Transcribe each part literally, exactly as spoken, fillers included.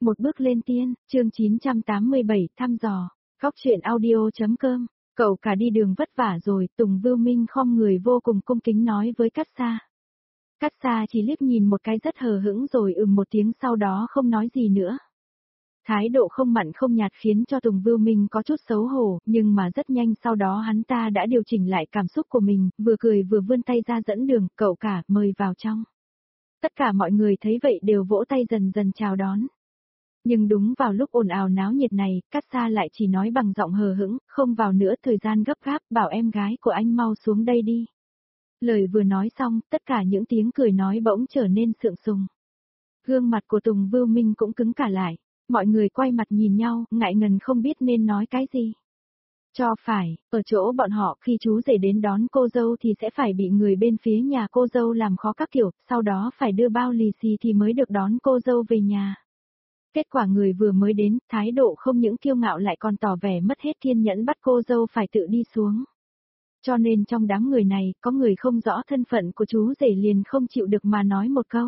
Một bước lên tiên, chương chín trăm tám mươi bảy, thăm dò, góc truyện audio.com, cậu cả đi đường vất vả rồi, Tùng Vưu Minh khom người vô cùng cung kính nói với Cát Sa. Cát Sa chỉ liếc nhìn một cái rất hờ hững rồi ừm một tiếng sau đó không nói gì nữa. Thái độ không mặn không nhạt khiến cho Tùng Vưu Minh có chút xấu hổ, nhưng mà rất nhanh sau đó hắn ta đã điều chỉnh lại cảm xúc của mình, vừa cười vừa vươn tay ra dẫn đường, cậu cả, mời vào trong. Tất cả mọi người thấy vậy đều vỗ tay dần dần chào đón. Nhưng đúng vào lúc ồn ào náo nhiệt này, Cát Sa lại chỉ nói bằng giọng hờ hững, không vào nữa thời gian gấp gáp, bảo em gái của anh mau xuống đây đi. Lời vừa nói xong, tất cả những tiếng cười nói bỗng trở nên sượng sùng. Gương mặt của Tùng Vưu Minh cũng cứng cả lại, mọi người quay mặt nhìn nhau, ngại ngần không biết nên nói cái gì. Cho phải, ở chỗ bọn họ khi chú rể đến đón cô dâu thì sẽ phải bị người bên phía nhà cô dâu làm khó các kiểu, sau đó phải đưa bao lì xì thì mới được đón cô dâu về nhà. Kết quả người vừa mới đến, thái độ không những kiêu ngạo lại còn tỏ vẻ mất hết kiên nhẫn bắt cô dâu phải tự đi xuống. Cho nên trong đám người này, có người không rõ thân phận của chú rể liền không chịu được mà nói một câu.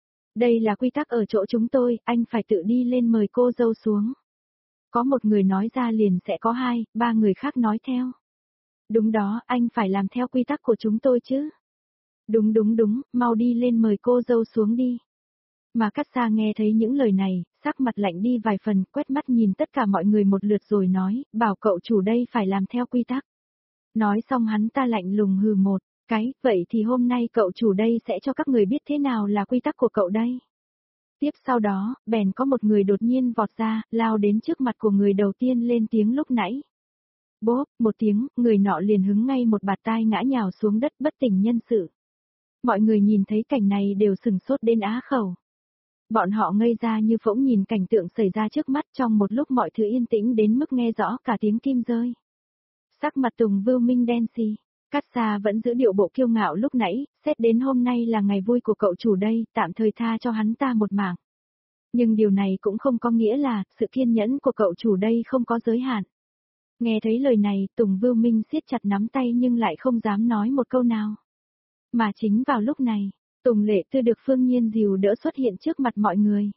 Đây là quy tắc ở chỗ chúng tôi, anh phải tự đi lên mời cô dâu xuống. Có một người nói ra liền sẽ có hai, ba người khác nói theo. Đúng đó, anh phải làm theo quy tắc của chúng tôi chứ. Đúng đúng đúng, mau đi lên mời cô dâu xuống đi. Mà Cát Sa nghe thấy những lời này, sắc mặt lạnh đi vài phần, quét mắt nhìn tất cả mọi người một lượt rồi nói, bảo cậu chủ đây phải làm theo quy tắc. Nói xong hắn ta lạnh lùng hừ một cái, vậy thì hôm nay cậu chủ đây sẽ cho các người biết thế nào là quy tắc của cậu đây. Tiếp sau đó, bèn có một người đột nhiên vọt ra, lao đến trước mặt của người đầu tiên lên tiếng lúc nãy. Bốp, một tiếng, người nọ liền hứng ngay một bạt tai ngã nhào xuống đất bất tỉnh nhân sự. Mọi người nhìn thấy cảnh này đều sừng sốt đến á khẩu. Bọn họ ngây ra như phỗng nhìn cảnh tượng xảy ra trước mắt trong một lúc mọi thứ yên tĩnh đến mức nghe rõ cả tiếng kim rơi. Sắc mặt Tùng Vưu Minh đen xì, Cát Sa vẫn giữ điệu bộ kiêu ngạo lúc nãy, xét đến hôm nay là ngày vui của cậu chủ đây, tạm thời tha cho hắn ta một mạng. Nhưng điều này cũng không có nghĩa là, sự kiên nhẫn của cậu chủ đây không có giới hạn. Nghe thấy lời này, Tùng Vưu Minh siết chặt nắm tay nhưng lại không dám nói một câu nào. Mà chính vào lúc này, Tùng Lệ Tư được Phương Nhiên dìu đỡ xuất hiện trước mặt mọi người.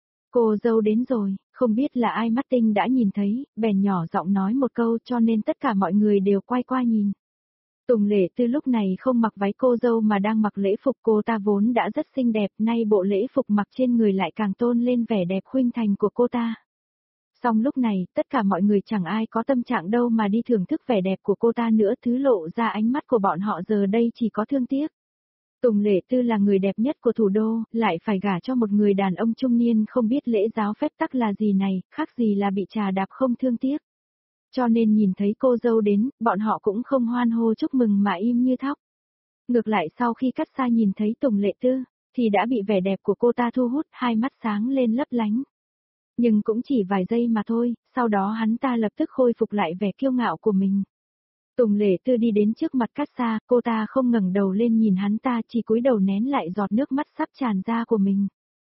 Cô dâu đến rồi, không biết là ai mắt tinh đã nhìn thấy, bèn nhỏ giọng nói một câu cho nên tất cả mọi người đều quay qua nhìn. Tùng Lệ Tư lúc này không mặc váy cô dâu mà đang mặc lễ phục, cô ta vốn đã rất xinh đẹp, nay bộ lễ phục mặc trên người lại càng tôn lên vẻ đẹp khuynh thành của cô ta. Song lúc này, tất cả mọi người chẳng ai có tâm trạng đâu mà đi thưởng thức vẻ đẹp của cô ta nữa, thứ lộ ra ánh mắt của bọn họ giờ đây chỉ có thương tiếc. Tùng Lệ Tư là người đẹp nhất của thủ đô, lại phải gả cho một người đàn ông trung niên không biết lễ giáo phép tắc là gì này, khác gì là bị trà đạp không thương tiếc. Cho nên nhìn thấy cô dâu đến, bọn họ cũng không hoan hô chúc mừng mà im như thóc. Ngược lại sau khi Cát Sa nhìn thấy Tùng Lệ Tư, thì đã bị vẻ đẹp của cô ta thu hút, hai mắt sáng lên lấp lánh. Nhưng cũng chỉ vài giây mà thôi, sau đó hắn ta lập tức khôi phục lại vẻ kiêu ngạo của mình. Tùng Lệ Tư đi đến trước mặt Cát Sa, cô ta không ngẩng đầu lên nhìn hắn ta, chỉ cúi đầu nén lại giọt nước mắt sắp tràn ra của mình.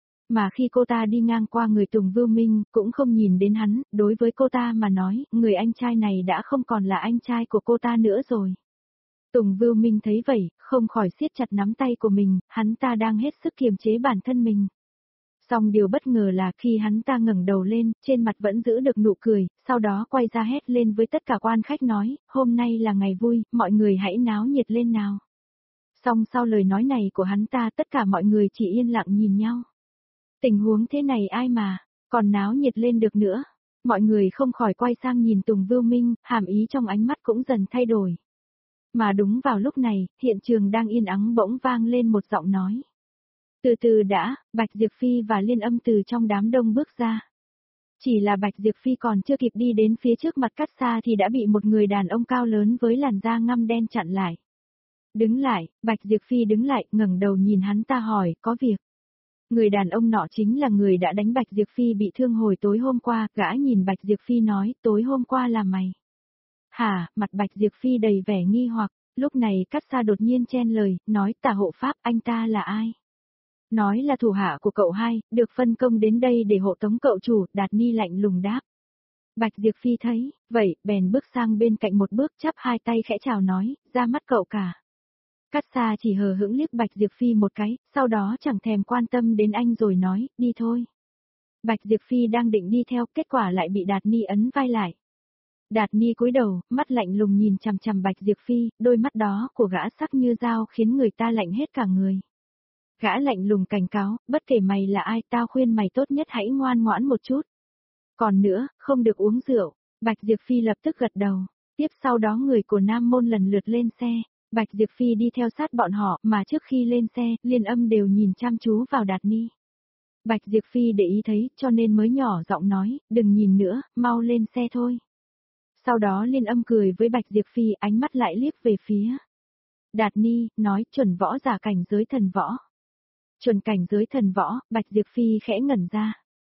Mà khi cô ta đi ngang qua người Tùng Vưu Minh, cũng không nhìn đến hắn, đối với cô ta mà nói, người anh trai này đã không còn là anh trai của cô ta nữa rồi. Tùng Vưu Minh thấy vậy, không khỏi siết chặt nắm tay của mình, hắn ta đang hết sức kiềm chế bản thân mình. Song điều bất ngờ là khi hắn ta ngẩng đầu lên, trên mặt vẫn giữ được nụ cười, sau đó quay ra hét lên với tất cả quan khách nói, hôm nay là ngày vui, mọi người hãy náo nhiệt lên nào. Song sau lời nói này của hắn ta tất cả mọi người chỉ yên lặng nhìn nhau. Tình huống thế này ai mà, còn náo nhiệt lên được nữa. Mọi người không khỏi quay sang nhìn Tùng Vưu Minh, hàm ý trong ánh mắt cũng dần thay đổi. Mà đúng vào lúc này, hiện trường đang yên ắng bỗng vang lên một giọng nói. Từ từ đã, Bạch Diệp Phi và Liên Âm từ trong đám đông bước ra. Chỉ là Bạch Diệp Phi còn chưa kịp đi đến phía trước mặt Cát Sa thì đã bị một người đàn ông cao lớn với làn da ngăm đen chặn lại. Đứng lại, Bạch Diệp Phi đứng lại, ngẩng đầu nhìn hắn ta hỏi, có việc. Người đàn ông nọ chính là người đã đánh Bạch Diệp Phi bị thương hồi tối hôm qua, gã nhìn Bạch Diệp Phi nói, tối hôm qua là mày. Hả, mặt Bạch Diệp Phi đầy vẻ nghi hoặc, lúc này Cát Sa đột nhiên chen lời, nói tả hộ pháp anh ta là ai? Nói là thủ hạ của cậu hai, được phân công đến đây để hộ tống cậu chủ, Đạt Ni lạnh lùng đáp. Bạch Diệp Phi thấy, vậy, bèn bước sang bên cạnh một bước chắp hai tay khẽ chào nói, ra mắt cậu cả. Cát Sa chỉ hờ hững liếc Bạch Diệp Phi một cái, sau đó chẳng thèm quan tâm đến anh rồi nói, đi thôi. Bạch Diệp Phi đang định đi theo, kết quả lại bị Đạt Ni ấn vai lại. Đạt Ni cúi đầu, mắt lạnh lùng nhìn chằm chằm Bạch Diệp Phi, đôi mắt đó của gã sắc như dao khiến người ta lạnh hết cả người. Gã lạnh lùng cảnh cáo, bất kể mày là ai, tao khuyên mày tốt nhất hãy ngoan ngoãn một chút. Còn nữa, không được uống rượu. Bạch Diệp Phi lập tức gật đầu. Tiếp sau đó người của Nam Môn lần lượt lên xe. Bạch Diệp Phi đi theo sát bọn họ, mà trước khi lên xe, Liên Âm đều nhìn chăm chú vào Đạt Ni. Bạch Diệp Phi để ý thấy, cho nên mới nhỏ giọng nói, đừng nhìn nữa, mau lên xe thôi. Sau đó Liên Âm cười với Bạch Diệp Phi, ánh mắt lại liếc về phía Đạt Ni, nói chuẩn võ giả cảnh giới thần võ. Chuẩn cảnh giới thần võ, Bạch Diệp Phi khẽ ngẩn ra.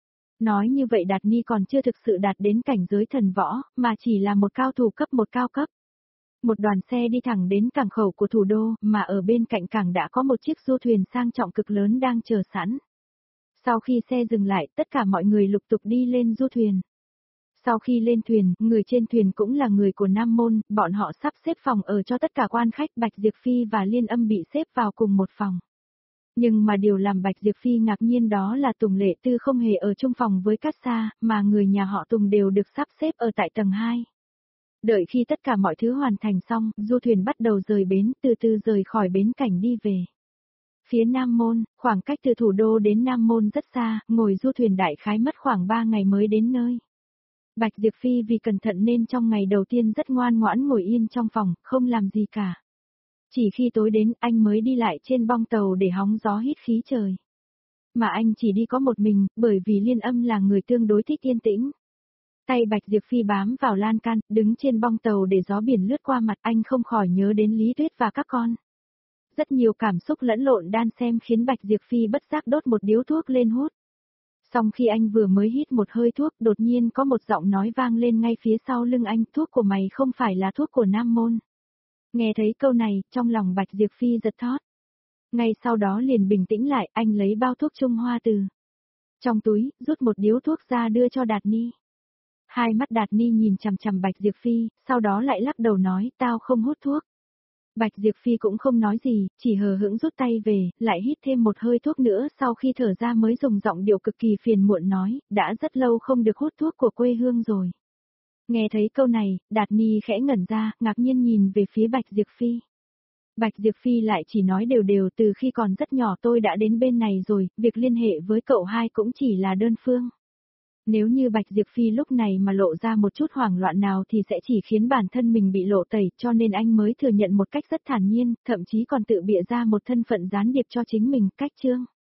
Nói như vậy Đạt Ni còn chưa thực sự đạt đến cảnh giới thần võ, mà chỉ là một cao thủ cấp một cao cấp. Một đoàn xe đi thẳng đến cảng khẩu của thủ đô, mà ở bên cạnh cảng đã có một chiếc du thuyền sang trọng cực lớn đang chờ sẵn. Sau khi xe dừng lại, tất cả mọi người lục tục đi lên du thuyền. Sau khi lên thuyền, người trên thuyền cũng là người của Nam Môn, bọn họ sắp xếp phòng ở cho tất cả quan khách. Bạch Diệp Phi và Liên Âm bị xếp vào cùng một phòng. Nhưng mà điều làm Bạch Diệp Phi ngạc nhiên đó là Tùng Lệ Tư không hề ở chung phòng với Cát Sa, mà người nhà họ Tùng đều được sắp xếp ở tại tầng hai. Đợi khi tất cả mọi thứ hoàn thành xong, du thuyền bắt đầu rời bến, từ từ rời khỏi bến cảnh đi về. Phía Nam Môn, khoảng cách từ thủ đô đến Nam Môn rất xa, ngồi du thuyền đại khái mất khoảng ba ngày mới đến nơi. Bạch Diệp Phi vì cẩn thận nên trong ngày đầu tiên rất ngoan ngoãn ngồi yên trong phòng, không làm gì cả. Chỉ khi tối đến anh mới đi lại trên bong tàu để hóng gió hít khí trời. Mà anh chỉ đi có một mình, bởi vì Liên Âm là người tương đối thích yên tĩnh. Tay Bạch Diệp Phi bám vào lan can, đứng trên bong tàu để gió biển lướt qua mặt, anh không khỏi nhớ đến Lý Tuyết và các con. Rất nhiều cảm xúc lẫn lộn đan xen khiến Bạch Diệp Phi bất giác đốt một điếu thuốc lên hút. Xong khi anh vừa mới hít một hơi thuốc, đột nhiên có một giọng nói vang lên ngay phía sau lưng anh, thuốc của mày không phải là thuốc của Nam Môn. Nghe thấy câu này, trong lòng Bạch Diệp Phi giật thót. Ngay sau đó liền bình tĩnh lại, anh lấy bao thuốc Trung Hoa từ trong túi, rút một điếu thuốc ra đưa cho Đạt Ni. Hai mắt Đạt Ni nhìn chằm chằm Bạch Diệp Phi, sau đó lại lắc đầu nói, tao không hút thuốc. Bạch Diệp Phi cũng không nói gì, chỉ hờ hững rút tay về, lại hít thêm một hơi thuốc nữa, sau khi thở ra mới dùng giọng điệu cực kỳ phiền muộn nói, đã rất lâu không được hút thuốc của quê hương rồi. Nghe thấy câu này, Đạt Ni khẽ ngẩn ra, ngạc nhiên nhìn về phía Bạch Diệp Phi. Bạch Diệp Phi lại chỉ nói đều đều, từ khi còn rất nhỏ tôi đã đến bên này rồi, việc liên hệ với cậu hai cũng chỉ là đơn phương. Nếu như Bạch Diệp Phi lúc này mà lộ ra một chút hoảng loạn nào thì sẽ chỉ khiến bản thân mình bị lộ tẩy, cho nên anh mới thừa nhận một cách rất thản nhiên, thậm chí còn tự bịa ra một thân phận gián điệp cho chính mình, cách Trương.